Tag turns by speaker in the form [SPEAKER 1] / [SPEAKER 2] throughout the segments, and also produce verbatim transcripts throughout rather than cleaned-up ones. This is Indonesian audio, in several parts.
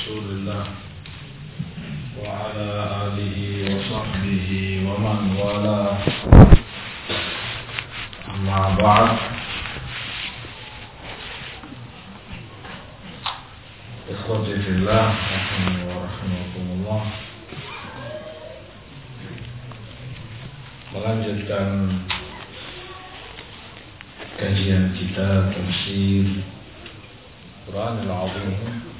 [SPEAKER 1] Rasulillah wa ala alihi wa sahbihi wa man wala. Amma ba'd. Ikhwati fillah, rahimani wa rahimakumullah. Melanjutkan kajian kita tafsir Quran Al-Azim,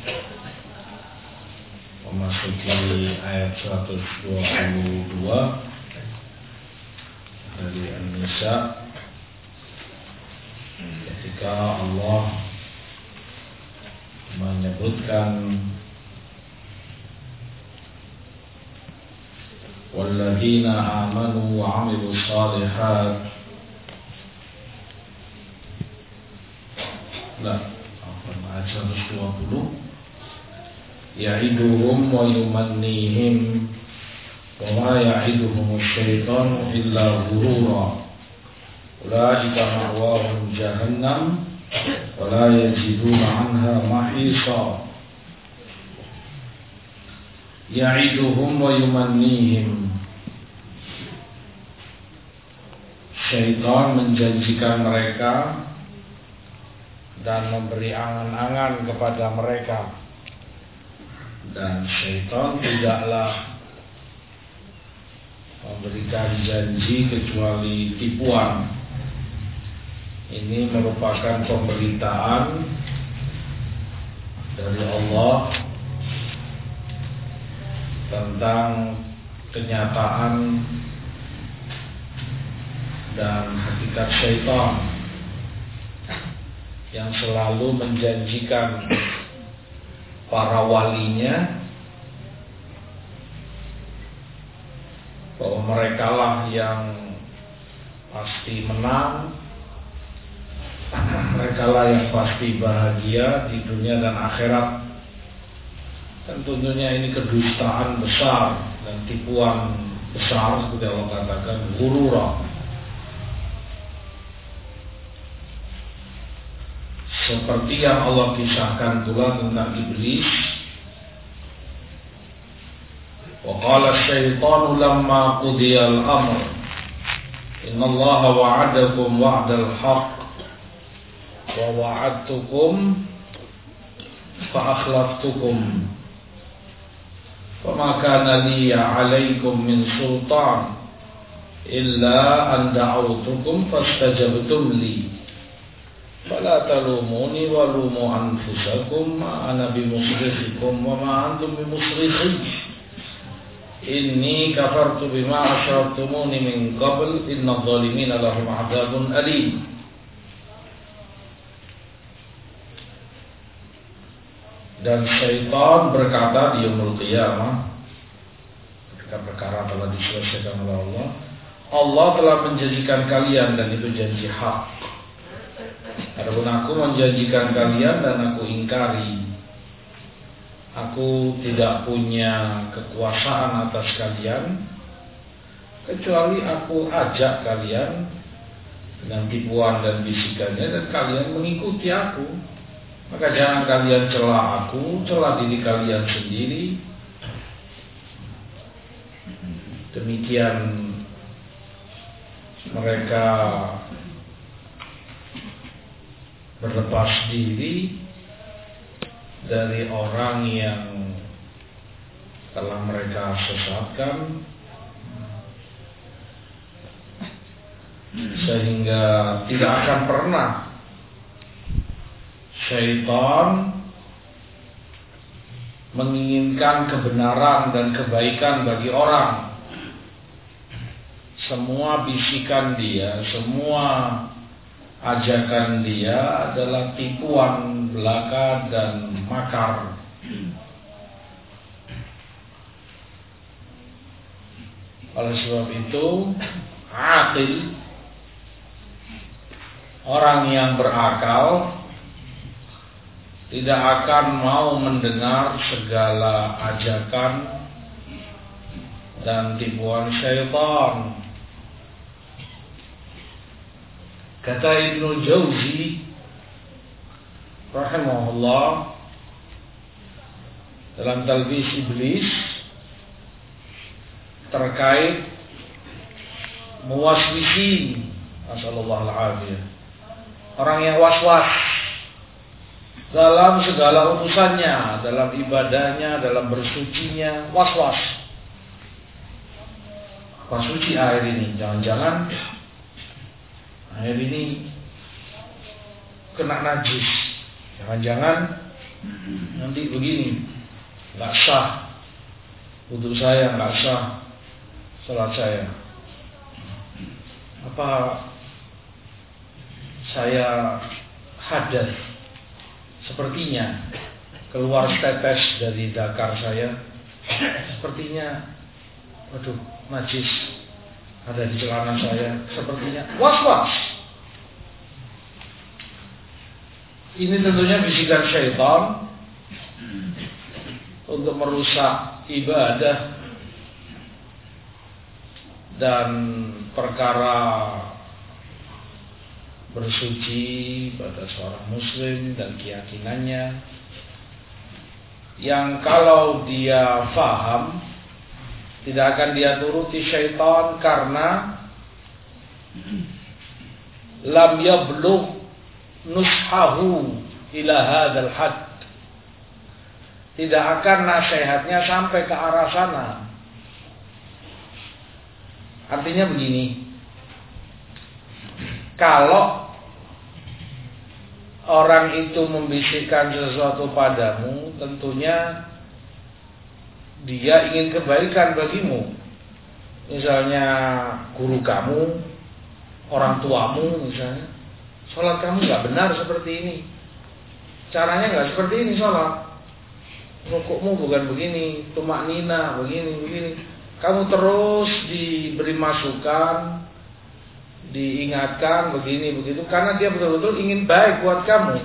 [SPEAKER 1] memasuki ayat seratus dua puluh dua dari An-Nisa, ketika Allah menyebutkan walladzina amanu wa 'amilus shalihat. Nah, ayat seratus dua puluh, ya'iduhum wa yumannihim wa ma ya'iduhum asy-syaitanu illa ghurura ulaika ma'wahum jahannam wa la yajiduna 'anha mahisa. Ya'iduhum wa yumannihim, syaitan menjanjikan mereka dan memberi angan-angan kepada mereka, dan syaitan tidaklah memberikan janji kecuali tipuan. Ini merupakan pemberitaan dari Allah tentang kenyataan dan hakikat syaitan yang selalu menjanjikan para walinya bahwa merekalah yang pasti menang, merekalah yang pasti bahagia di dunia dan akhirat. Dan tentunya ini kedustaan besar dan tipuan besar, seperti Allah katakan, ghurura. Seperti yang Allah kisahkan pula tentang iblis. Wa qala asy-syaitanu lamma qudiyal amr innallaha wa'adakum wa'dal haqq wa wa'adtukum fa akhlaftukum fama kana li 'alaykum min sultan illa an da'awtukum fastajabtum li fala talumuni wa lumu anfusakum ma ana bimusrikhikum wa ma antum bimusrikhi inni kafartu bima asyraktumuni min qabl innadh dhalimina lahum 'adzabun alim. Dan syaitan berkata di yaumul qiyamah, ketika perkara telah diselesaikan oleh Allah, Allah telah menjanjikan kalian, dan itu janji hak. Adapun aku menjanjikan kalian dan aku ingkari. Aku tidak punya kekuasaan atas kalian, kecuali aku ajak kalian dengan tipuan dan bisikannya, dan kalian mengikuti aku. Maka jangan kalian celah aku, celah diri kalian sendiri. Demikian mereka berlepas diri dari orang yang telah mereka sesatkan, sehingga tidak akan pernah syaitan menginginkan kebenaran dan kebaikan bagi orang. Semua bisikan dia, semua ajakan dia adalah tipuan belaka dan makar. Oleh sebab itu, aqil, orang yang berakal, tidak akan mau mendengar segala ajakan dan tipuan syaitan. Kata Ibnu Jauzi rahimahullah, dalam talbis iblis terkait muwaswisin, masyaallah al-afiyah. Orang yang was-was dalam segala urusannya, dalam ibadahnya, dalam bersucinya, was-was. Apa suci air ini? Jangan-jangan air ini kena najis. Jangan-jangan nanti begini, nggak sah wudu saya, nggak sah salat saya. Apa saya hadas? Sepertinya keluar tetes dari dakar saya. Sepertinya, waduh, najis ada di celana saya. Sepertinya was-was. Ini tentunya bisikan syaitan untuk merusak ibadah dan perkara bersuci pada seorang muslim dan keyakinannya, yang kalau dia faham tidak akan dia turuti syaitan karena lam yablugh nushahu ila hadzal had. Tidak akan nasihatnya sampai ke arah sana. Artinya begini, kalau orang itu membisikkan sesuatu padamu, tentunya dia ingin kebaikan bagimu. Misalnya guru kamu, orang tuamu misalnya, sholat kamu gak benar seperti ini, caranya gak seperti ini sholat, rukukmu bukan begini, tumak nina begini, begini. Kamu terus diberi masukan, diingatkan begini begitu, karena dia betul-betul ingin baik buat kamu.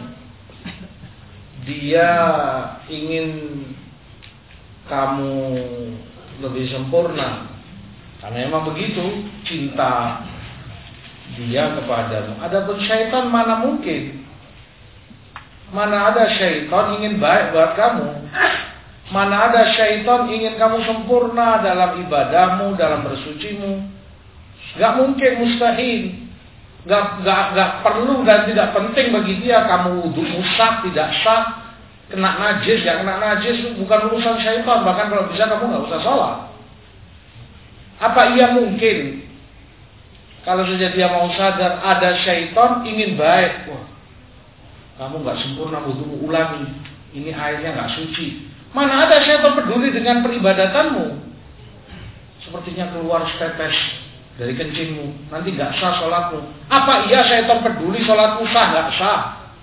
[SPEAKER 1] Dia ingin kamu lebih sempurna, karena memang begitu cinta dia kepadamu. Adapun syaitan mana mungkin, mana ada syaitan ingin baik buat kamu. Mana ada syaitan ingin kamu sempurna dalam ibadahmu, dalam bersucimu. Gak mungkin, mustahil. Gak, gak, gak perlu dan tidak penting bagi dia kamu wudu sah, tidak sah, kena najis, gak kena najis, bukan urusan syaitan. Bahkan kalau bisa kamu gak usah sholat. Apa ia mungkin kalau saja dia mau sadar ada syaitan ingin baik, wah, kamu gak sempurna wudumu, ulangi, ini airnya gak suci. Mana ada syaitan peduli dengan peribadatanmu? Sepertinya keluar tetes dari kencingmu, nanti gak sah sholatmu. Apa iya syaitan peduli sholatmu sah gak sah?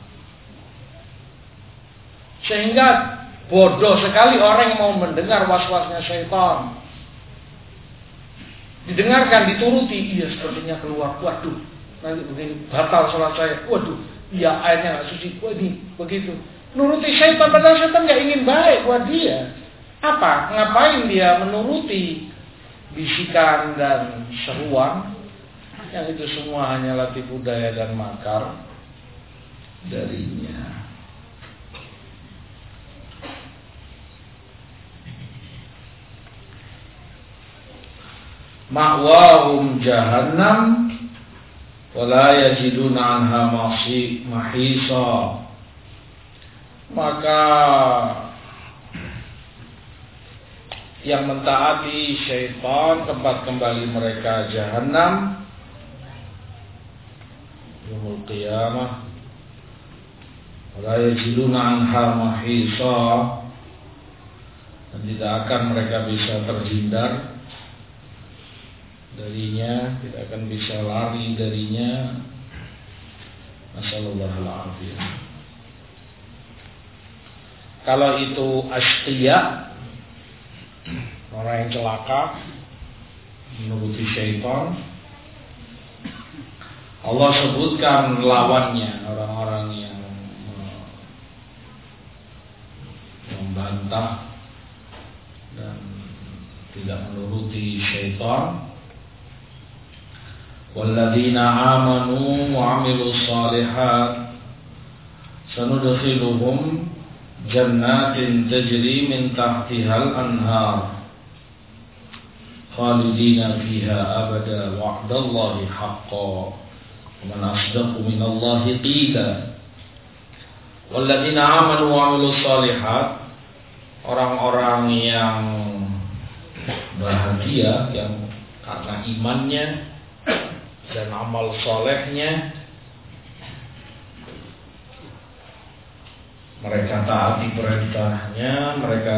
[SPEAKER 1] Sehingga bodoh sekali orang yang mau mendengar was-wasnya syaitan. Didengarkan, dituruti, iya sepertinya keluar, waduh, nanti begini, batal sholat saya, waduh, iya airnya gak suci, waduh, begitu. Nuruti syaitan, padahal syaitan gak ingin baik buat dia. Apa? Ngapain dia menuruti bisikan dan seruan yang itu semua hanyalah tipu daya dan makar darinya. Ma'wahum jahannam wala yajiduna anha mahisa. Maka yang mentaati syaitan, tempat kembali mereka jahannam yaumul qiyamah. Wala yajiduna anha mahisa, dan tidak akan mereka bisa terhindar darinya, tidak akan bisa lari darinya. Nasallallahu alaihi wasallam. Kalau itu asqiya, orang yang celaka menuruti syaitan, Allah sebutkan lawannya, orang-orang yang membantah dan tidak menuruti syaitan. Walladzina amanu wa 'amilus shalihat sanudkhiluhum jannatin tajri min tahtihal anhar khalidina fiha abada wa'dallahi haqqan man asdaqu minallahi qila. Walladzina amanu wa 'amilus shalihat, orang-orang yang bahagia yang karena imannya dan amal solehnya, mereka taati perintahnya, mereka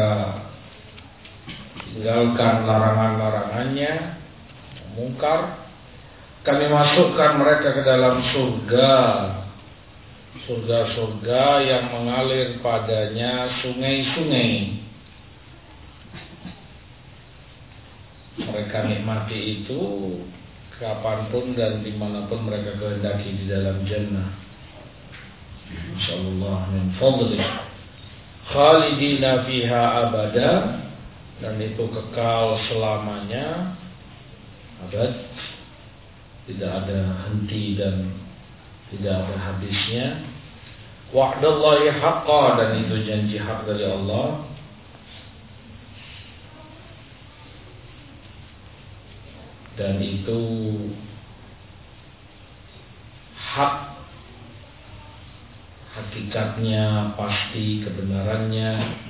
[SPEAKER 1] tinggalkan larangan-larangannya, mungkar, kami masukkan mereka ke dalam surga, surga-surga yang mengalir padanya sungai-sungai. Mereka nikmati itu kapanpun dan dimanapun mereka kehendaki di dalam jannah. Insyaallah min fadli khalidina fiha abada, dan itu kekal selamanya, abad, tidak ada henti dan tidak ada habisnya. Wa'dallahi haqqan, dan itu janji hak dari Allah. Dan itu hak, hakikatnya pasti, kebenarannya.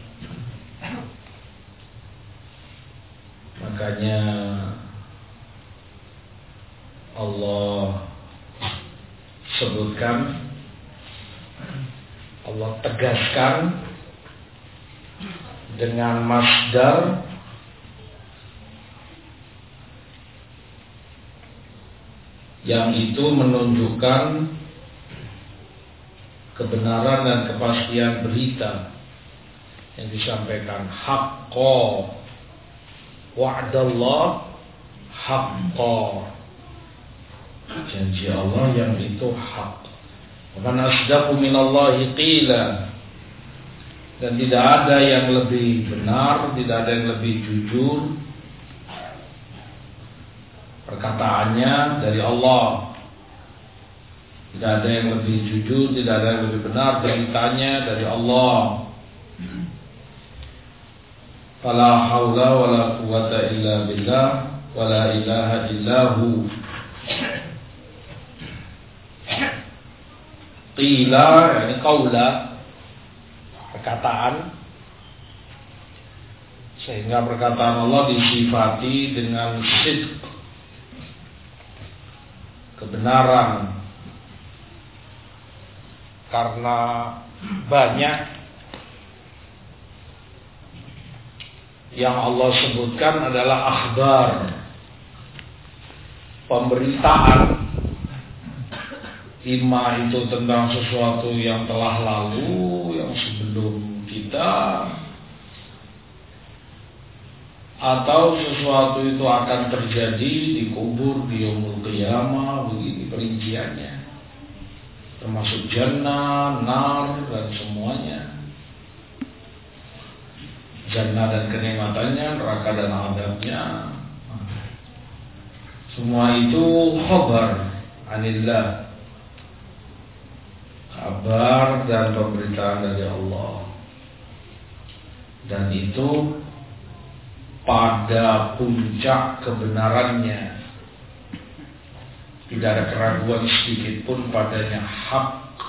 [SPEAKER 1] Makanya Allah sebutkan, Allah tegaskan dengan masdar yang itu menunjukkan kebenaran dan kepastian berita yang disampaikan. Haqqo, wa'dallah haqqo, janji Allah yang itu hak. Man asdaqu minallahi qila, dan tidak ada yang lebih benar, tidak ada yang lebih jujur perkataannya dari Allah. Tidak ada yang lebih jujur, tidak ada yang lebih benar beritanya dari Allah. Fala haula wala quwwata illa billah wala ilaha illahu. Qila, ini qaula, perkataan, sehingga perkataan Allah disifati dengan sidq, kebenaran, karena banyak yang Allah sebutkan adalah akhbar, pemberitaan, ima itu tentang sesuatu yang telah lalu, yang sebelum kita, atau sesuatu itu akan terjadi, dikubur di yaumul qiyamah, begini perinciannya, termasuk jannah, nar, dan semuanya, jannah dan kenikmatannya, neraka dan adabnya, semua itu khabar anillah, kabar dan pemberitaan dari Allah. Dan itu pada puncak kebenarannya, tidak ada keraguan sedikit pun padanya, hak.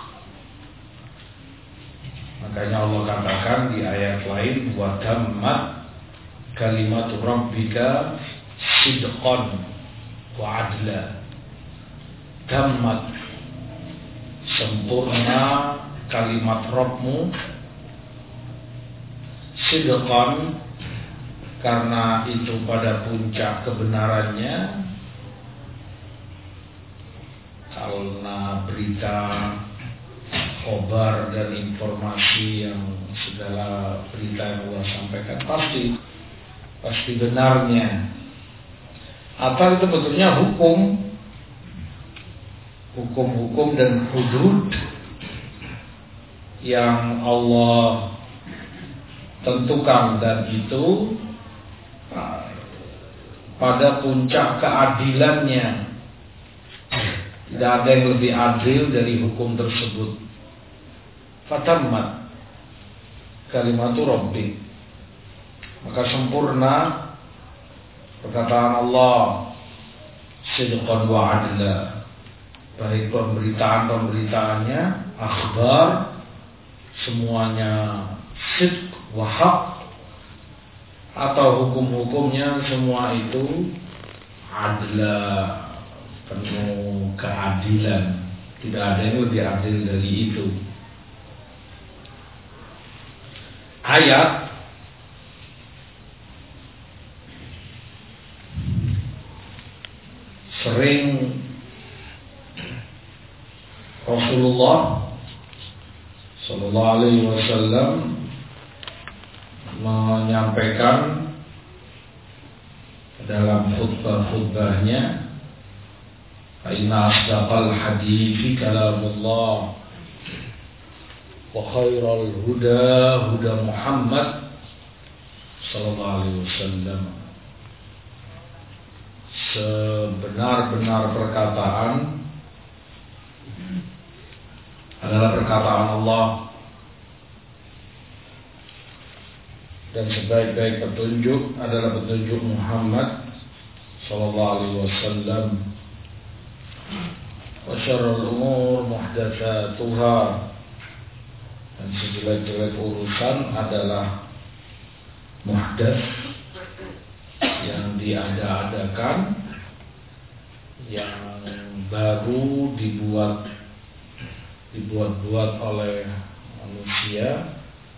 [SPEAKER 1] Makanya Allah katakan di ayat lain, wa tammat kalimatu rabbika sidqan wa adla. Tammat, sempurna kalimat Rabbmu, sidqan, karena itu pada puncak kebenarannya, karena berita, khobar dan informasi yang segala berita yang Allah sampaikan pasti pasti benarnya. Atau itu betulnya hukum, hukum-hukum dan hudud yang Allah tentukan, dan itu pada puncak keadilannya. Tidak ada yang lebih adil dari hukum tersebut. Fatammat, kalimatu Rabbi. Maka sempurna perkataan Allah, sidqan wa adla, baik pemberitaan-pemberitaannya, akhbar, semuanya sidq wa haq, atau hukum-hukumnya semua itu adla, penuh keadilan. Tidak ada yang lebih adil dari itu. Ayat sering Rasulullah Sallallahu Alaihi Wasallam menyampaikan dalam khutbah-khutbahnya, Inna asdaqal hadithi kalamullah wa khairal huda huda Muhammad Sallallahu Alaihi Wasallam. Sebenar-benar perkataan adalah perkataan Allah, dan sebaik-baik petunjuk adalah petunjuk Muhammad Sallallahu Alaihi Wasallam. Wa syarrul umur muhdatsatuha, dan sejelek-jelek urusan adalah muhdats, yang diada-adakan, yang baru dibuat dibuat-buat oleh manusia.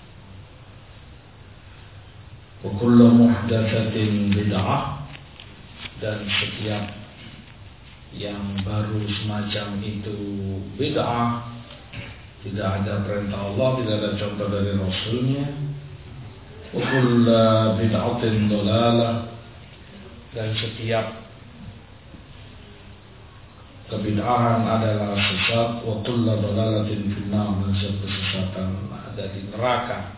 [SPEAKER 1] Wa kullu muhdatsatin bid'ah, dan setiap yang baru semacam itu bid'ah, tidak ada perintah Allah, tidak ada contoh dari Rasulnya. Wa kullu bid'atin dhalalah, dan setiap kebid'ahan adalah sesat. Wa kullu dhalalatin finnar, dan setiap kesesatan ada di neraka.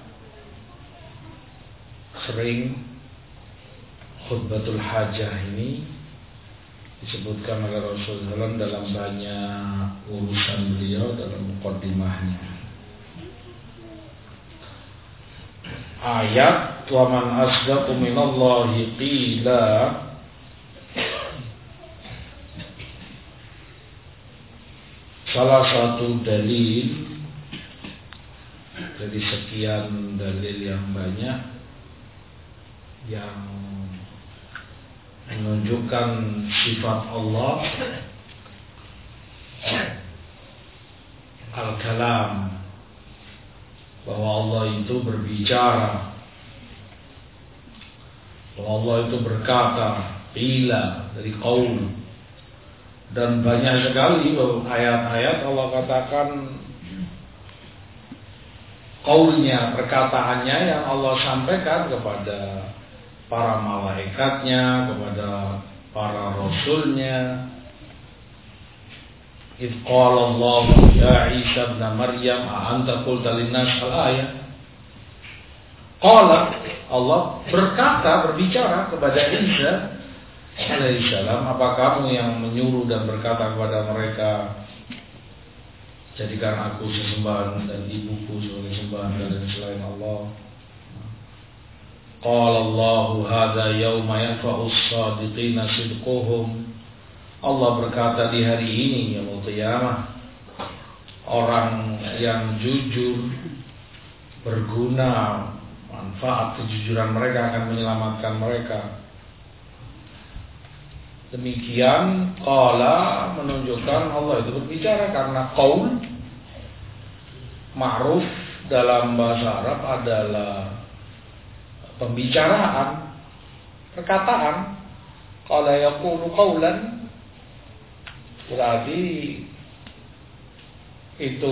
[SPEAKER 1] Sering khutbatul hajah ini disebutkan oleh Rasulullah dalam banyak urusan beliau dalam muqaddimahnya. Ayat wa man asdaqu minallahi qila, salah satu dalil dari sekian dalil yang banyak yang menunjukkan sifat Allah al-kalam, bahwa Allah itu berbicara, bahwa Allah itu berkata, qila dari qaul. Dan banyak sekali ayat-ayat Allah katakan qaulnya, perkataannya yang Allah sampaikan kepada para malaikatnya, kepada para rasulnya. Idh qala Allah ya Isa ibn Maryam a anta qulta lin-nas al-ayat. Qala, Allah berkata, berbicara kepada Isa alaihissalam, apa kamu yang menyuruh dan berkata kepada mereka, jadikan aku sesembahan dan ibuku sebagai sembahan dari selain Allah. Qala Allahu hadza yauma yanfa'u as-shadiqina sidquhum. Allah berkata, di hari ini, yaumul qiyamah, orang yang jujur berguna, manfaat kejujuran mereka akan menyelamatkan mereka. Demikian qala menunjukkan Allah itu berbicara, karena qaul ma'ruf dalam bahasa Arab adalah pembicaraan, perkataan. Qala yaqulu qawlan, berarti itu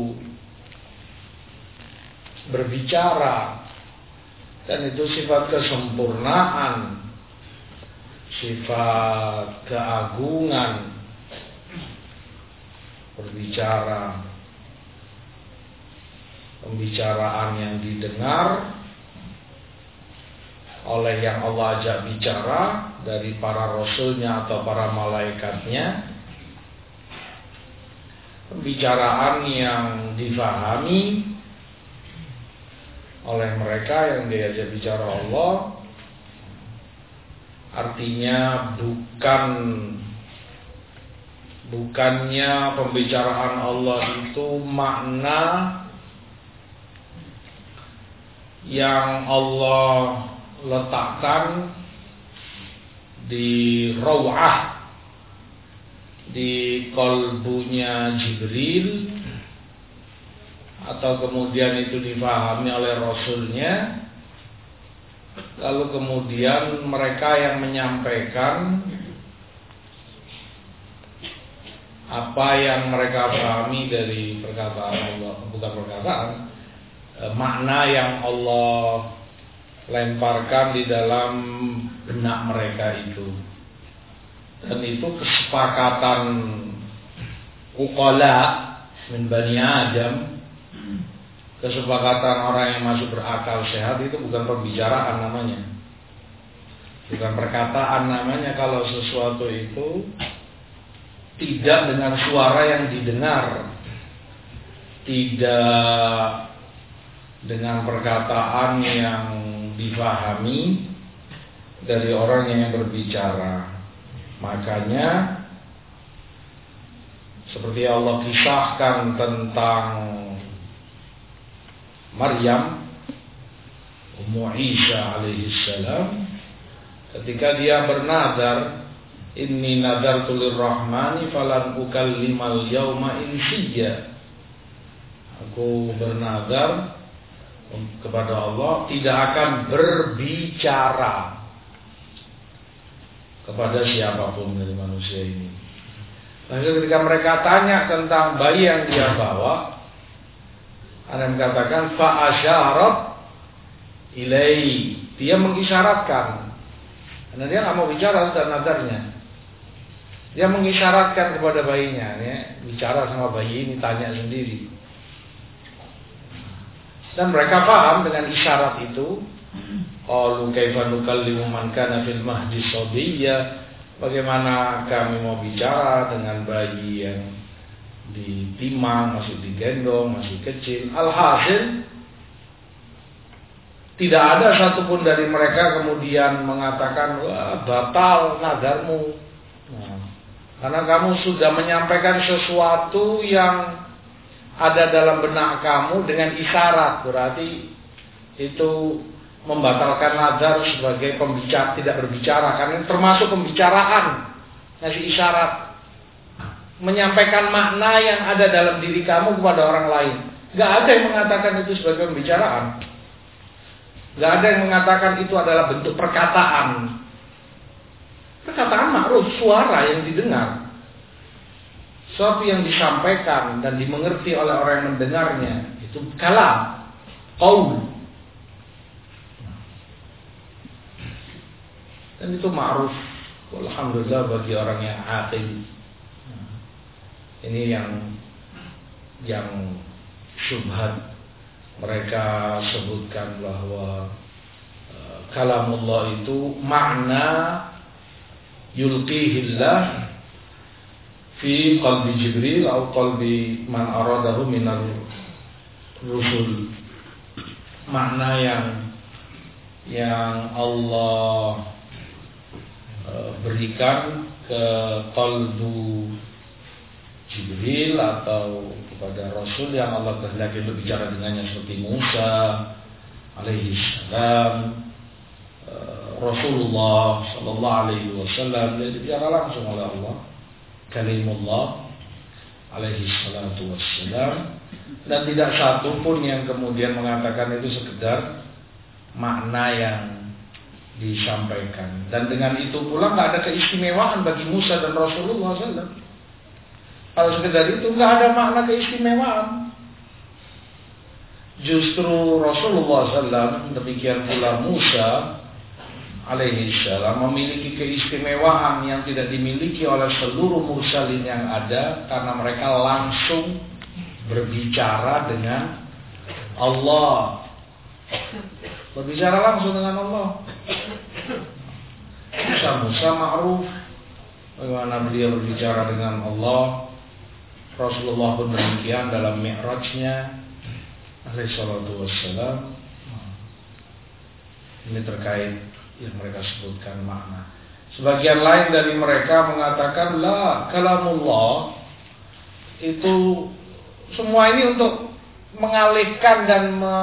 [SPEAKER 1] berbicara, dan itu sifat kesempurnaan, sifat keagungan, berbicara, pembicaraan yang didengar oleh yang Allah ajak bicara dari para rasulnya atau para malaikatnya, pembicaraan yang difahami oleh mereka yang diajak bicara Allah, artinya bukan bukannya pembicaraan Allah itu makna yang Allah letakkan di rawah, di kolbunya Jibril, atau kemudian itu difahami oleh Rasulnya, lalu kemudian mereka yang menyampaikan apa yang mereka pahami dari perkataan Allah, bukan perkataan, makna yang Allah lemparkan di dalam benak mereka itu. Dan itu kesepakatan uqala min bani Adam, kesepakatan orang yang masih berakal sehat, itu bukan pembicaraan namanya, bukan perkataan namanya. Kalau sesuatu itu tidak dengan suara yang didengar, tidak dengan perkataan yang difahami dari orang yang berbicara. Makanya seperti Allah kisahkan tentang Maryam, Ummu Isa alaihi salam, ketika dia bernazar, inni nadartu lirrahmani falan ukallimal yauma insiyya, aku bernazar kepada Allah tidak akan berbicara kepada siapapun dari manusia ini. Lalu ketika mereka tanya tentang bayi yang dia bawa, Anda mengatakan fa'asyarat ilai, dia mengisyaratkan, karena dia nggak mau bicara tentang nadarnya. Dia mengisyaratkan kepada bayinya, ya, bicara sama bayi ini, tanya sendiri. Dan mereka paham dengan isyarat itu. Qalu kaifa nukallimu man kana fil mahdi sabiyya, bagaimana kami mau bicara dengan bayi yang ditimang, masih digendong, masih kecil. Alhasil tidak ada satupun dari mereka kemudian mengatakan, wah batal nadarmu. Nah, karena kamu sudah menyampaikan sesuatu yang ada dalam benak kamu dengan isyarat, berarti itu membatalkan nazar sebagai pembicara, tidak berbicara, karena termasuk pembicaraan, ngasih isyarat, menyampaikan makna yang ada dalam diri kamu kepada orang lain. Gak ada yang mengatakan itu sebagai pembicaraan, gak ada yang mengatakan itu adalah bentuk perkataan. Perkataan ma'ruf, suara yang didengar, sesuatu yang disampaikan dan dimengerti oleh orang yang mendengarnya, itu kalam, qaul. Dan itu ma'ruf, alhamdulillah, bagi orang yang aqil. Ini yang yang syubhat mereka sebutkan bahwa uh, kalamullah itu makna yulqihillah fi qalbi Jibril atau qalbi man aradahu minal rusul, makna yang yang Allah uh, berikan ke qalbu Jibril atau kepada Rasul yang Allah kehendaki berbicara dengannya, seperti Musa alaihi salam, uh, Rasulullah sallallahu alaihi wasallam, dia dibicara langsung oleh Allah, kalimullah alaihi salatu wassalam. Dan tidak satu pun yang kemudian mengatakan itu sekedar makna yang disampaikan. Dan dengan itu pula nggak ada keistimewaan bagi Musa dan Rasulullah sallallahu alaihi wasallam. Kalau sekedar itu nggak ada makna keistimewaan. Justru Rasulullah sallallahu alaihi wasallam, demikian pula Musa alaihi salam, memiliki keistimewaan yang tidak dimiliki oleh seluruh mursalin yang ada, karena mereka langsung berbicara dengan Allah, berbicara langsung dengan Allah. Musa Musa ma'ruf bagaimana beliau berbicara dengan Allah. Rasulullah pun demikian dalam mi'rajnya alaihi salatu wassalam. Ini terkait yang mereka sebutkan makna. Sebagian lain dari mereka mengatakan la kalamullah, itu semua ini untuk mengalihkan dan me,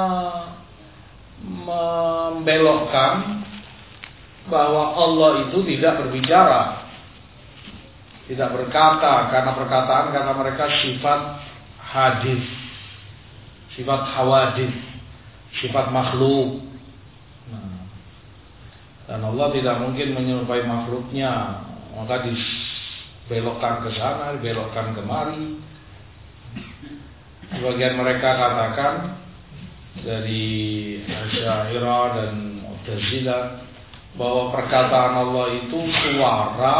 [SPEAKER 1] membelokkan bahwa Allah itu tidak berbicara, tidak berkata, karena perkataan kata mereka sifat hadis, sifat hawadis, sifat makhluk. Nah, dan Allah tidak mungkin menyerupai makhluknya, maka dibelokkan ke sana, dibelokkan kemari. Sebagian mereka katakan dari Asy'ariyah dan Mu'tazilah bahwa perkataan Allah itu suara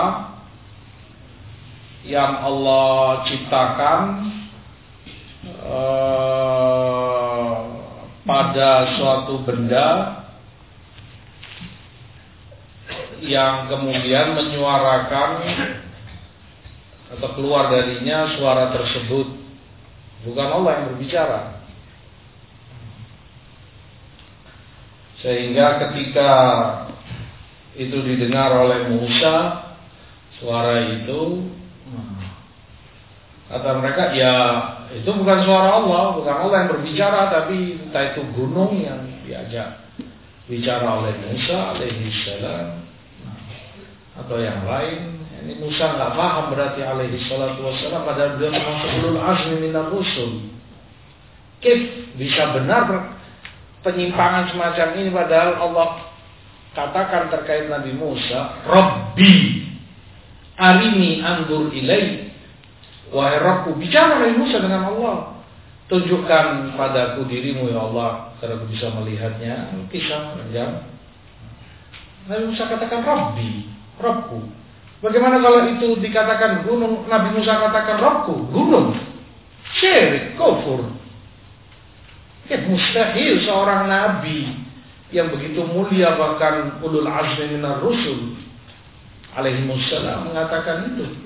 [SPEAKER 1] yang Allah ciptakan eh, pada suatu benda yang kemudian menyuarakan atau keluar darinya suara tersebut. Bukan Allah yang berbicara. Sehingga ketika itu didengar oleh Musa, suara itu, kata mereka, ya itu bukan suara Allah, bukan Allah yang berbicara, tapi entah itu gunung yang diajak bicara oleh Musa alaihi salam, atau yang lain. Ini Musa nggak paham berarti alaihi salatu wassalam, padahal dia termasuk ulul azmi minar rusul. Kif bisa benar penyimpangan semacam ini, padahal Allah katakan terkait Nabi Musa, Rabbi arini andur ilai, wahai Rabbku, bicara Nabi Musa dengan Allah, tunjukkan padaku dirimu ya Allah agar aku bisa melihatnya. Kisah panjang. Nabi Musa katakan Rabbi, Rabbku. Bagaimana kalau itu dikatakan gunung? Nabi Musa katakan Rabbku, gunung. Syirik, kufur. Ya, mustahil seorang nabi yang begitu mulia, bahkan ulul azmi minar rusul alaihi wassalam mengatakan itu.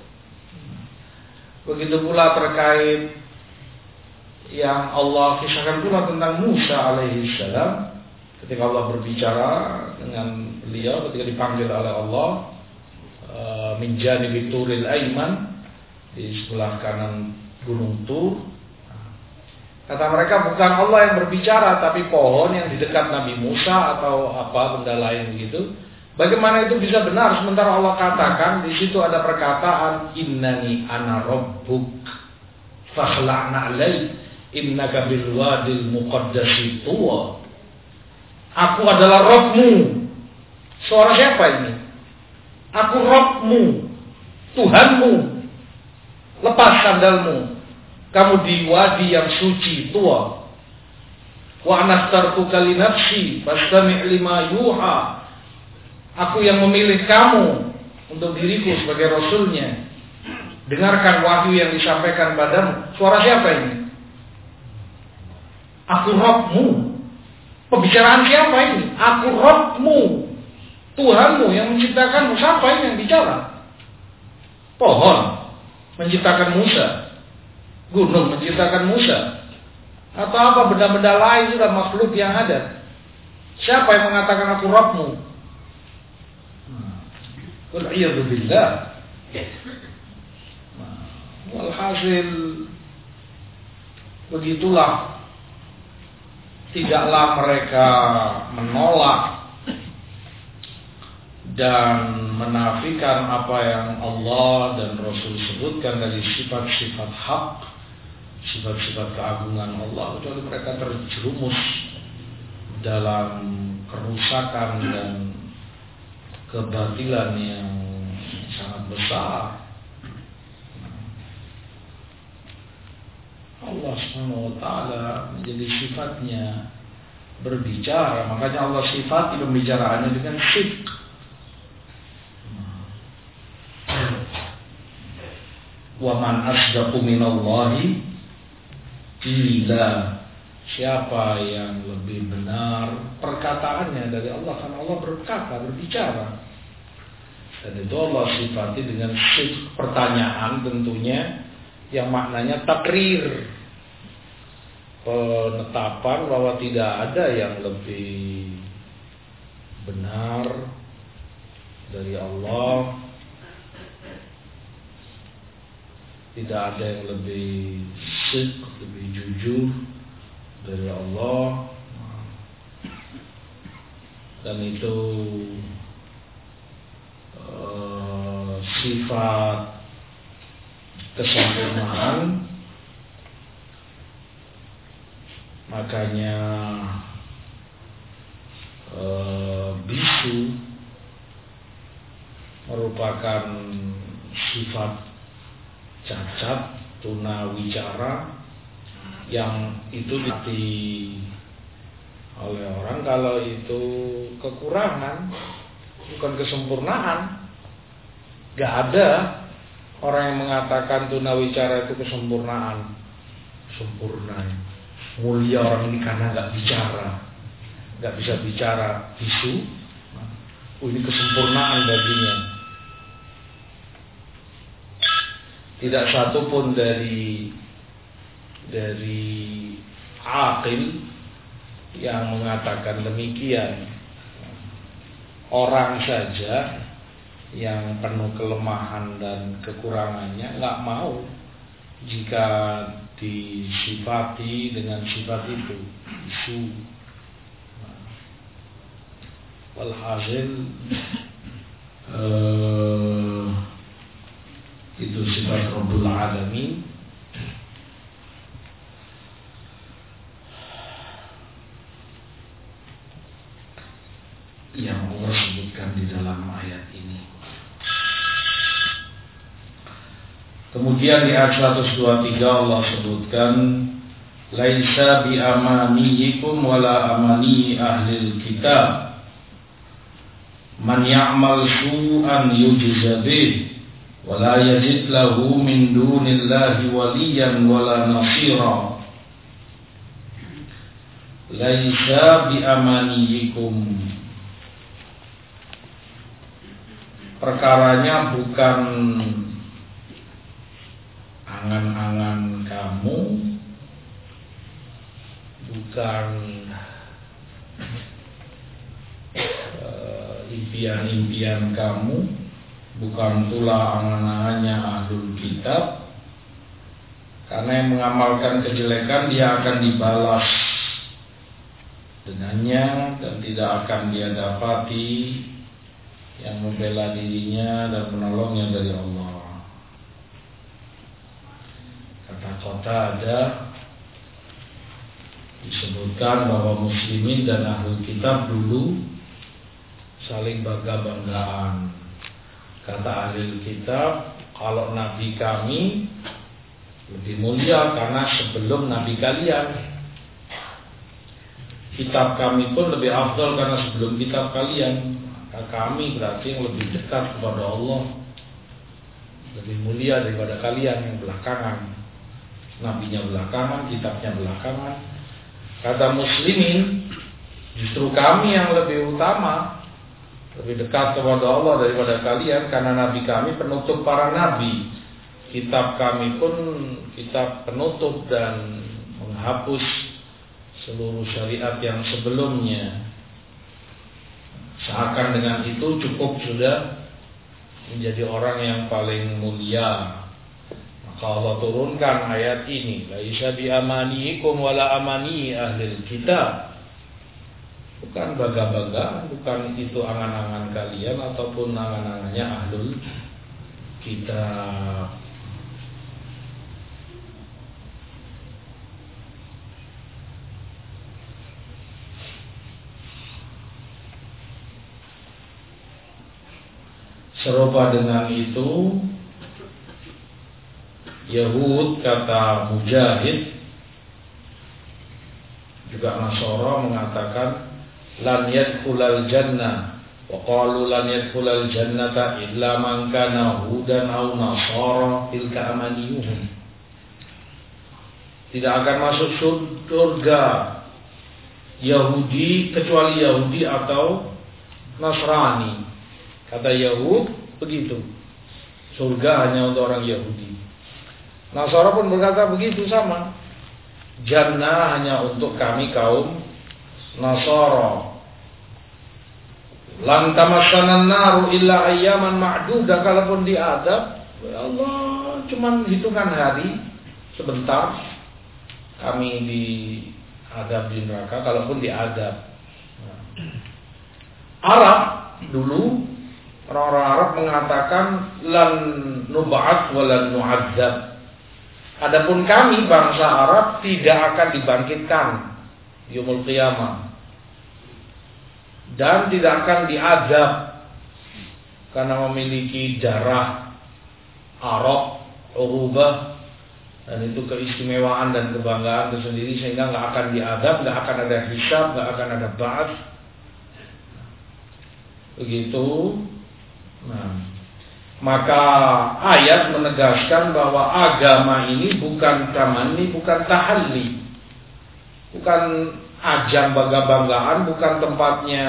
[SPEAKER 1] Begitu pula terkait yang Allah kisahkan pula tentang Musa alaihi salam, ketika Allah berbicara dengan beliau ketika dipanggil oleh Allah min janibi turil aiman, di sebelah kanan gunung Tur. Kata mereka bukan Allah yang berbicara, tapi pohon yang di dekat Nabi Musa atau apa benda lain begitu. Bagaimana itu bisa benar sementara Allah katakan di situ ada perkataan innani ana rabbuk fakhla'na alai innaka bil wadil muqaddasi tuwa. Aku adalah Rabbmu. Suara siapa ini? Aku Rabbmu, Tuhanmu. Lepas sandalmu, kamu di wadi yang suci tua. Wa anastartuka li nafsi fastami' lima yuha. Aku yang memilih kamu untuk diriku sebagai rasulnya. Dengarkan wahyu yang disampaikan padamu. Suara siapa ini? Aku Rabbmu. Pembicaraan siapa ini? Aku Rabbmu, Tuhanmu yang menciptakanmu. Siapa ini yang bicara? Pohon menciptakan Musa, gunung menciptakan Musa, atau apa benda-benda lain sudah makhluk yang ada. Siapa yang mengatakan aku Rabbmu? Qul a'udzu billah. Walhasil begitulah, tidaklah mereka menolak dan menafikan apa yang Allah dan Rasul sebutkan dari sifat-sifat hak, sifat-sifat keagungan Allah, kecuali mereka terjerumus dalam kerusakan dan kebatilan yang sangat besar. Allah subhanahu wa ta'ala menjadi sifatnya berbicara, makanya Allah sifati pembicaraannya dengan sidq. Wa man asdaqu minallahi qila. Siapa yang lebih benar perkataannya dari Allah, karena Allah berkata, berbicara. Dan itu Allah sifati dengan sidq, pertanyaan tentunya yang maknanya takrir, penetapan bahwa tidak ada yang lebih benar dari Allah. Tidak ada yang lebih sidq, lebih jujur dari Allah. Dan itu uh, sifat kesempurnaan. Makanya uh, bisu merupakan sifat cacat, tunawicara, yang itu diarti oleh orang kalau itu kekurangan, bukan kesempurnaan. Gak ada orang yang mengatakan tunawicara itu kesempurnaan. Sempurna, mulia orang ini karena gak bicara, gak bisa bicara, bisu. Oh, ini kesempurnaan baginya. Tidak satu pun dari dari aqil yang mengatakan demikian. Orang saja yang penuh kelemahan dan kekurangannya nggak mau jika disifati dengan sifat itu, isu. Walhasil uh, itu sifat Rabbul Alamin. Yang Allah sebutkan di dalam ayat ini. Kemudian di ayat seratus dua puluh tiga Allah sebutkan, laisa bi amaniyikum wala amani ahlil kitab, man ya'mal su'an yujza bih wala yajid lahu min dunillahi waliyan wala nasira. Laisa bi amaniyikum, perkaranya bukan angan-angan kamu, bukan uh, impian-impian kamu, bukan pula angan-angannya ahlul kitab. Karena yang mengamalkan kejelekan dia akan dibalas dengannya, dan tidak akan dia dapati yang membela dirinya dan menolongnya dari Allah. Kata-kata ada disebutkan bahwa muslimin dan ahlul kitab dulu saling bangga-banggaan. Kata ahlul kitab, kalau nabi kami lebih mulia karena sebelum nabi kalian. Kitab kami pun lebih afdal karena sebelum kitab kalian. Kami berarti yang lebih dekat kepada Allah, lebih mulia daripada kalian yang belakangan. Nabinya belakangan, kitabnya belakangan. Kata muslimin, justru kami yang lebih utama, lebih dekat kepada Allah daripada kalian, karena nabi kami penutup para nabi. Kitab kami pun kitab penutup dan menghapus seluruh syariat yang sebelumnya. Seakan dengan itu cukup sudah menjadi orang yang paling mulia. Maka Allah turunkan ayat ini, laisa bi amaniikum wala amani ahlil kitab. Bukan bangga-bangga, bukan itu angan-angan kalian ataupun angan-angannya ahlul kitab. Serupa dengan itu, Yahud, kata Mujahid, juga Nasara mengatakan lan yadkhulal jannah wa qalu lan yadkhulal jannata illa man kana hudan aw nasara tilka amaniyuhum. Tidak akan masuk surga Yahudi kecuali Yahudi atau Nasrani. Kata Yahud begitu, surga hanya untuk orang Yahudi. Nasara pun berkata begitu sama, jannah hanya untuk kami kaum Nasara. Lan tamassanan naru illa ayyaman ma'dudah, kalaupun diadab, ya Allah, cuman hitungan hari, sebentar kami diadab di neraka, kalaupun diadab. Nah. Arab dulu, orang-orang Arab mengatakan lan nub'at wa lan nu'adzab. Adapun kami bangsa Arab tidak akan dibangkitkan yaumul qiyamah dan tidak akan diadab karena memiliki darah Arab, urubah, dan itu keistimewaan dan kebanggaan tersendiri, sehingga nggak akan diadab, nggak akan ada hisab, nggak akan ada ba'ats. Begitu. Nah, maka ayat menegaskan bahwa agama ini bukan tamanni, bukan tahalli, bukan ajang bangga-banggaan, bukan tempatnya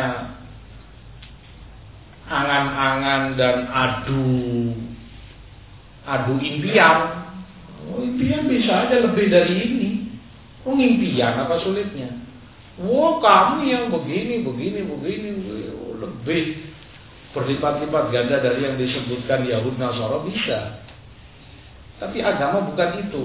[SPEAKER 1] angan-angan dan adu adu impian. Oh, impian bisa aja lebih dari ini. Oh, impian apa sulitnya? Oh, kamu yang begini, begini, begini, oh, lebih berlipat-lipat ganda dari yang disebutkan Yahud Nasara bisa. Tapi agama bukan itu.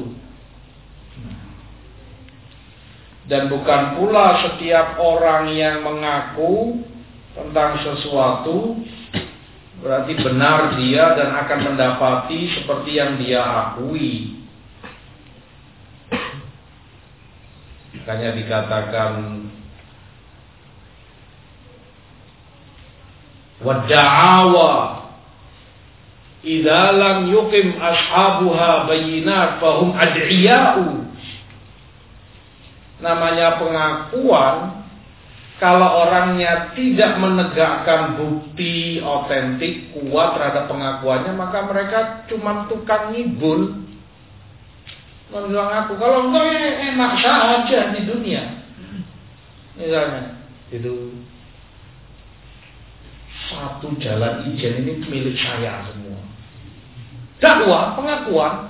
[SPEAKER 1] Dan bukan pula setiap orang yang mengaku tentang sesuatu berarti benar dia dan akan mendapati seperti yang dia akui. Makanya dikatakan wadda'awa idza lam yuqim ashabuha bayyinat fahum ad'iya'u. Namanya pengakuan, kalau orangnya tidak menegakkan bukti otentik kuat terhadap pengakuannya, maka mereka cuma tukang ngibul. Menbilang aku, kalau enggak ya enak saja di dunia. Misalnya, itu satu jalan ijen ini milik saya semua. Dakwah, pengakuan.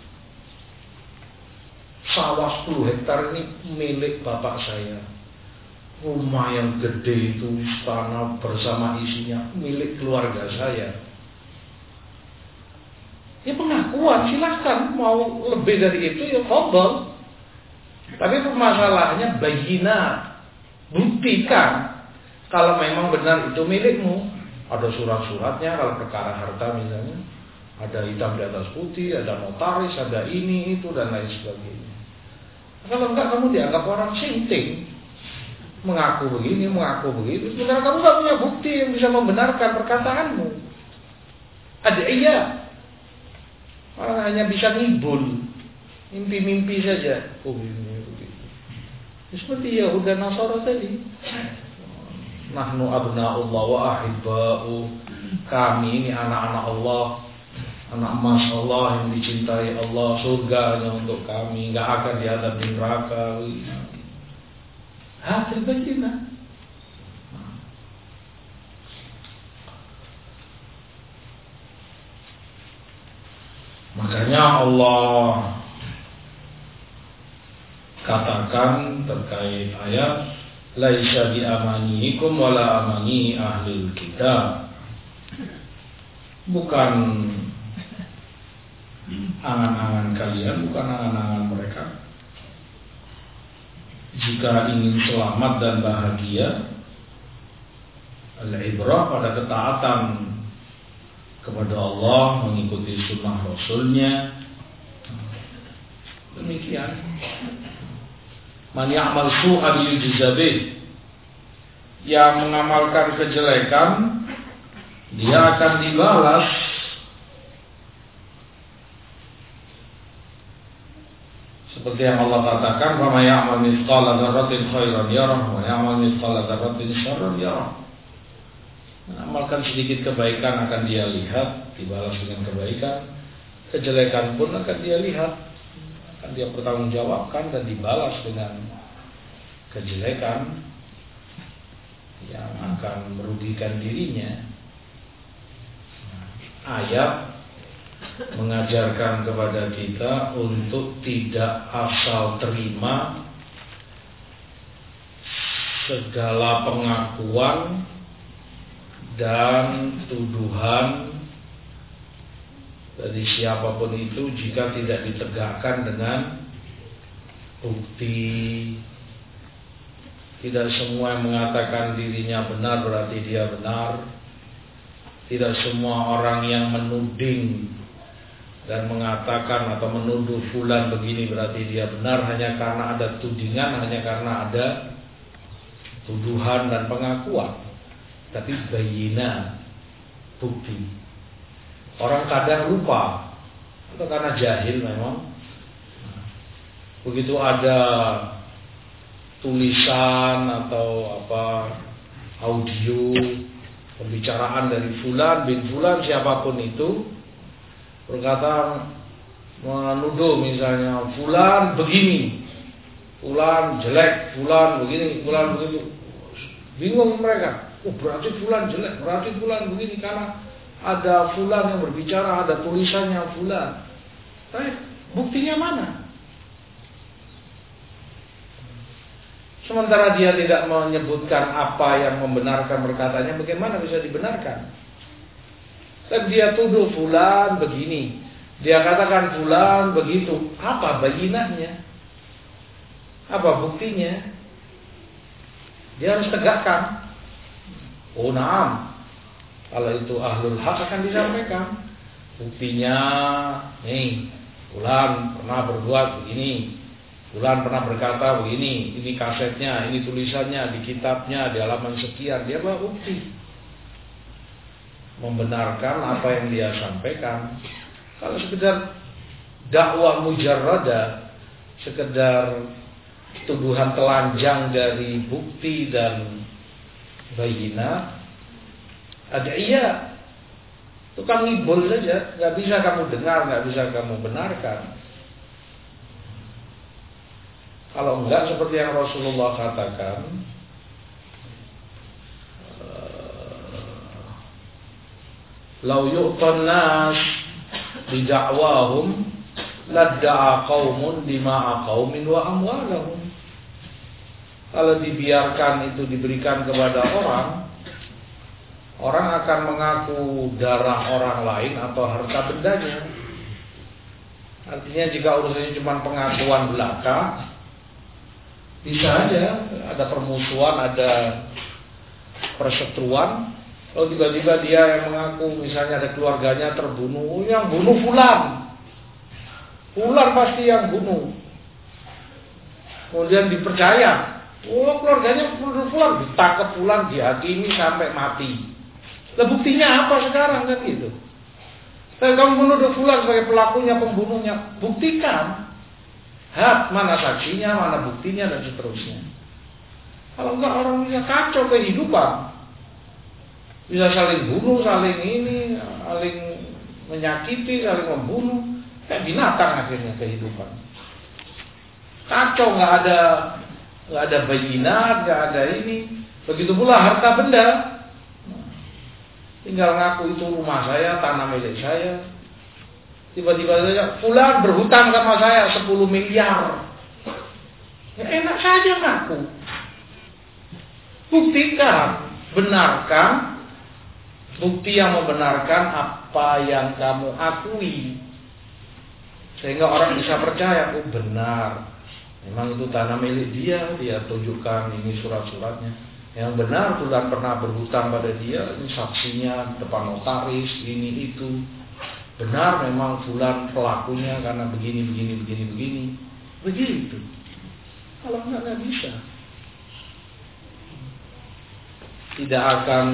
[SPEAKER 1] Sawah sepuluh hektar ini milik bapak saya. Rumah yang gede itu, tanah bersama isinya, milik keluarga saya. Ya pengakuan, silahkan. Mau lebih dari itu ya fadhol. Tapi masalahnya bayyinat. Buktikan kalau memang benar itu milikmu. Ada surat-suratnya kalau perkara harta misalnya. Ada hitam di atas putih, ada notaris, ada ini, itu, dan lain sebagainya. Kalau enggak, kamu dianggap orang sinting, mengaku begini, mengaku begitu. Sebenarnya kamu enggak punya bukti yang bisa membenarkan perkataanmu. Ada iya, orang hanya bisa ngibul, mimpi-mimpi saja. Oh ini begitu. Seperti Yahud dan Nasara tadi. Nahnu abna'ullah wa ahibba'u. Kami ini anak-anak Allah, anak emas Allah yang dicintai Allah, surga hanya untuk kami, nggak akan diadab di neraka. Hasil baginah. Makanya Allah katakan terkait ayat laisa bi amaniikum wala amani ahlil kitab. Bukan angan-angan kalian, bukan angan-angan mereka. Jika ingin selamat dan bahagia, al-ibrah pada ketaatan kepada Allah, mengikuti sunnah Rasulnya. Demikian. Man ya'mal su'an yujza bih. Yang mengamalkan kejelekan, dia akan dibalas. Seperti yang Allah katakan, "Wa may ya'mal mithqala dzarratin khairan yarah wa ya'mal mithqala dzarratin syarran yarah." Mengamalkan sedikit kebaikan akan dia lihat, dibalas dengan kebaikan. Kejelekan pun akan dia lihat, akan dia pertanggungjawabkan dan dibalas dengan kejelekan yang akan merugikan dirinya. Ayat mengajarkan kepada kita untuk tidak asal terima segala pengakuan dan tuduhan dari siapapun itu jika tidak ditegakkan dengan bukti. Tidak semua yang mengatakan dirinya benar berarti dia benar. Tidak semua orang yang menuding dan mengatakan atau menuduh fulan begini berarti dia benar hanya karena ada tudingan, hanya karena ada tuduhan dan pengakuan. Tapi bayina, bukti. Orang kadang lupa atau karena jahil memang. Begitu ada tulisan atau apa audio pembicaraan dari fulan bin fulan siapapun itu berkata menuduh misalnya fulan begini, fulan jelek, fulan begini, fulan begitu, bingung mereka. Oh berarti fulan jelek, berarti fulan begini karena ada fulan yang berbicara, ada tulisannya fulan. Tapi buktinya mana? Sementara dia tidak menyebutkan apa yang membenarkan perkataannya, bagaimana bisa dibenarkan? Dan dia tuduh fulan begini, dia katakan fulan begitu. Apa bayinahnya? Apa buktinya? Dia harus tegakkan. Oh naam, kalau itu ahlul haq akan disampaikan. Buktinya, nih, fulan pernah berbuat begini. Fulan pernah berkata begini, ini kasetnya, ini tulisannya, di kitabnya, di halaman sekian. Dia bawa bukti, membenarkan apa yang dia sampaikan. Kalau sekedar dakwah mujarrada, sekedar tuduhan telanjang dari bukti dan bayina, ada iya, tukang ngibul saja, nggak bisa kamu dengar, nggak bisa kamu benarkan. Kalau enggak seperti yang Rasulullah katakan, lau yu'tan nas bidakwahum ladda'a qaumun dima'a qaumin wa amwalahum. Kalau dibiarkan itu diberikan kepada orang, orang akan mengaku darah orang lain atau harta bendanya. Artinya jika urusannya cuma pengakuan belaka, bisa aja ada permusuhan, ada perseteruan. Lalu tiba-tiba dia yang mengaku, misalnya ada keluarganya terbunuh, yang bunuh fulan, fulan pasti yang bunuh. Kemudian dipercaya, oh keluarganya bunuh fulan, ditangkap fulan, dihakimi sampai mati. Lah buktinya apa sekarang kan gitu? Tapi kamu menuduh fulan sebagai pelakunya, pembunuhnya, buktikan. Hak, mana saksinya, mana buktinya, dan seterusnya. Kalau enggak orang bisa kacau kehidupan, bisa saling bunuh, saling ini, saling menyakiti, saling membunuh, kayak binatang akhirnya kehidupan. Kacau, nggak ada, nggak ada bayinat, nggak ada ini. Begitu pula harta benda, tinggal ngaku itu rumah saya, tanah milik saya. Tiba-tiba saja fulan berhutang sama saya sepuluh miliar. Ya enak saja ngaku. Buktikan, benarkan. Bukti yang membenarkan apa yang kamu akui. Sehingga orang bisa percaya, oh benar. Memang itu tanah milik dia, dia tunjukkan ini surat-suratnya. Yang benar fulan pernah berhutang pada dia, ini saksinya depan notaris, ini itu. Benar memang fulan pelakunya karena begini, begini, begini, begini. Begitu. Kalau enggak, enggak bisa. Tidak akan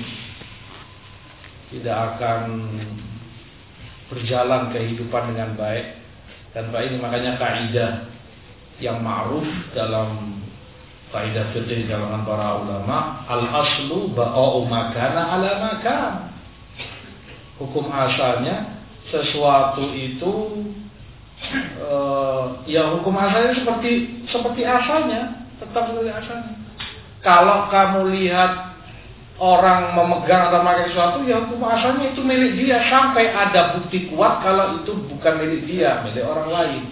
[SPEAKER 1] Tidak akan berjalan kehidupan dengan baik. Dan Pak ini makanya kaidah yang ma'ruf dalam kaidah fikih kalangan para ulama, al-aslu ba'a'u makana ala makan. Hukum asalnya sesuatu itu uh, ya hukum asalnya seperti seperti asalnya, tetap seperti asalnya. Kalau kamu lihat orang memegang atau memakai sesuatu, ya hukum asalnya itu milik dia sampai ada bukti kuat kalau itu bukan milik dia, milik orang lain.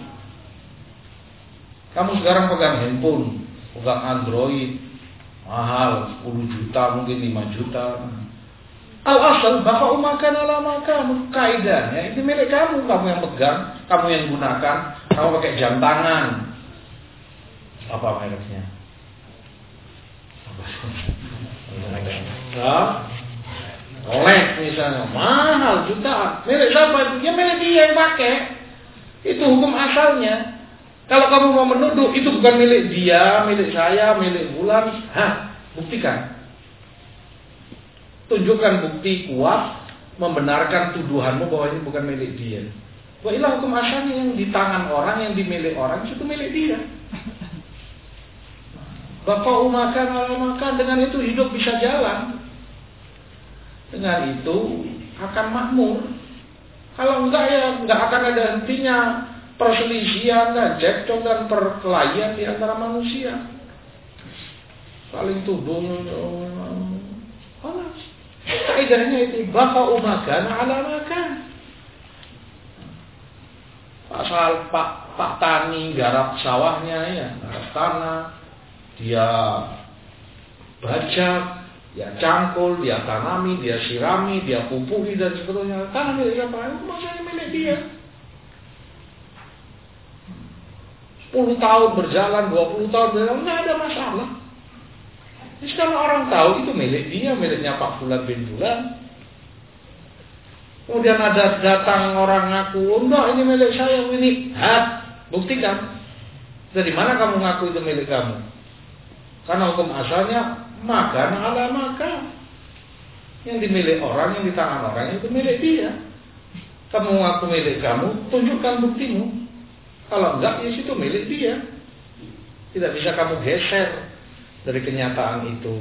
[SPEAKER 1] Kamu sekarang pegang handphone, pegang Android, mahal sepuluh juta, mungkin lima juta. Al-asal bahwa makan ala makan. Kaidahnya itu milik kamu, kamu yang pegang, kamu yang gunakan, kamu pakai jam tangan. Apa mereknya? Apa? Nah, Rolex misalnya, mahal jutaan. Milik siapa itu? Ya milik dia yang pakai. Itu hukum asalnya. Kalau kamu mau menuduh itu bukan milik dia, milik saya, milik bulan, hah, buktikan. Tunjukkan bukti kuat membenarkan tuduhanmu bahwa ini bukan milik dia. Wah, ilah hukum asalnya yang di tangan orang, yang dimiliki orang itu milik dia. Bapak makan, ala makan, dengan itu hidup bisa jalan. Dengan itu akan makmur. Kalau enggak ya enggak akan ada hentinya perselisihan dan cekcok dan perkelahian di antara manusia. Saling tuduh. Panas. Kaidahnya itu bapak makan, ala makan. Pasal Pak Pak Tani garap sawahnya ya, garap tanah. Dia bajak, dia cangkul, dia tanami, dia sirami, dia pupuhi dan seterusnya. Tanah milik siapa? Itu masanya milik dia. sepuluh tahun berjalan, dua puluh tahun berjalan, nggak ada masalah. Jadi sekarang orang tahu itu milik dia, miliknya Pak Fulan bin Fulan. Kemudian ada datang orang ngaku, oh enggak ini milik saya, ini. Hah? Buktikan. Dari mana kamu ngaku itu milik kamu? Karena hukum asalnya makan ala makan. Yang dimiliki orang, yang di tangan orang itu milik dia. Kamu ngaku milik kamu, tunjukkan buktimu. Kalau enggak, ya situ milik dia. Tidak bisa kamu geser dari kenyataan itu.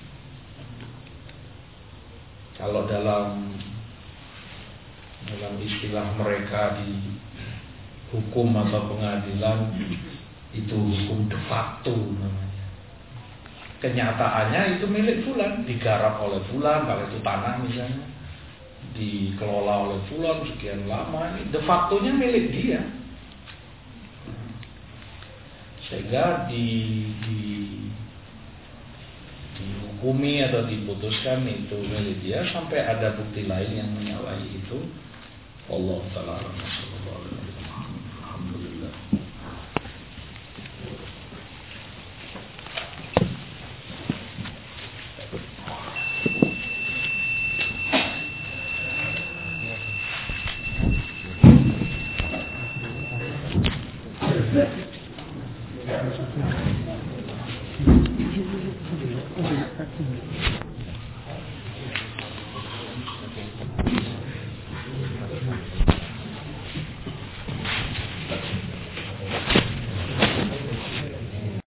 [SPEAKER 1] Kalau dalam dalam istilah mereka di hukum atau pengadilan itu hukum de facto namanya. Kenyataannya itu milik fulan, digarap oleh fulan, kalau itu tanah misalnya, dikelola oleh fulan sekian lama, ini de factonya milik dia. Sehingga di, di dihukumi atau diputuskan itu milik dia sampai ada bukti lain yang menyalahi itu. Allah Ta'ala alhamdulillah.
[SPEAKER 2] Thank you.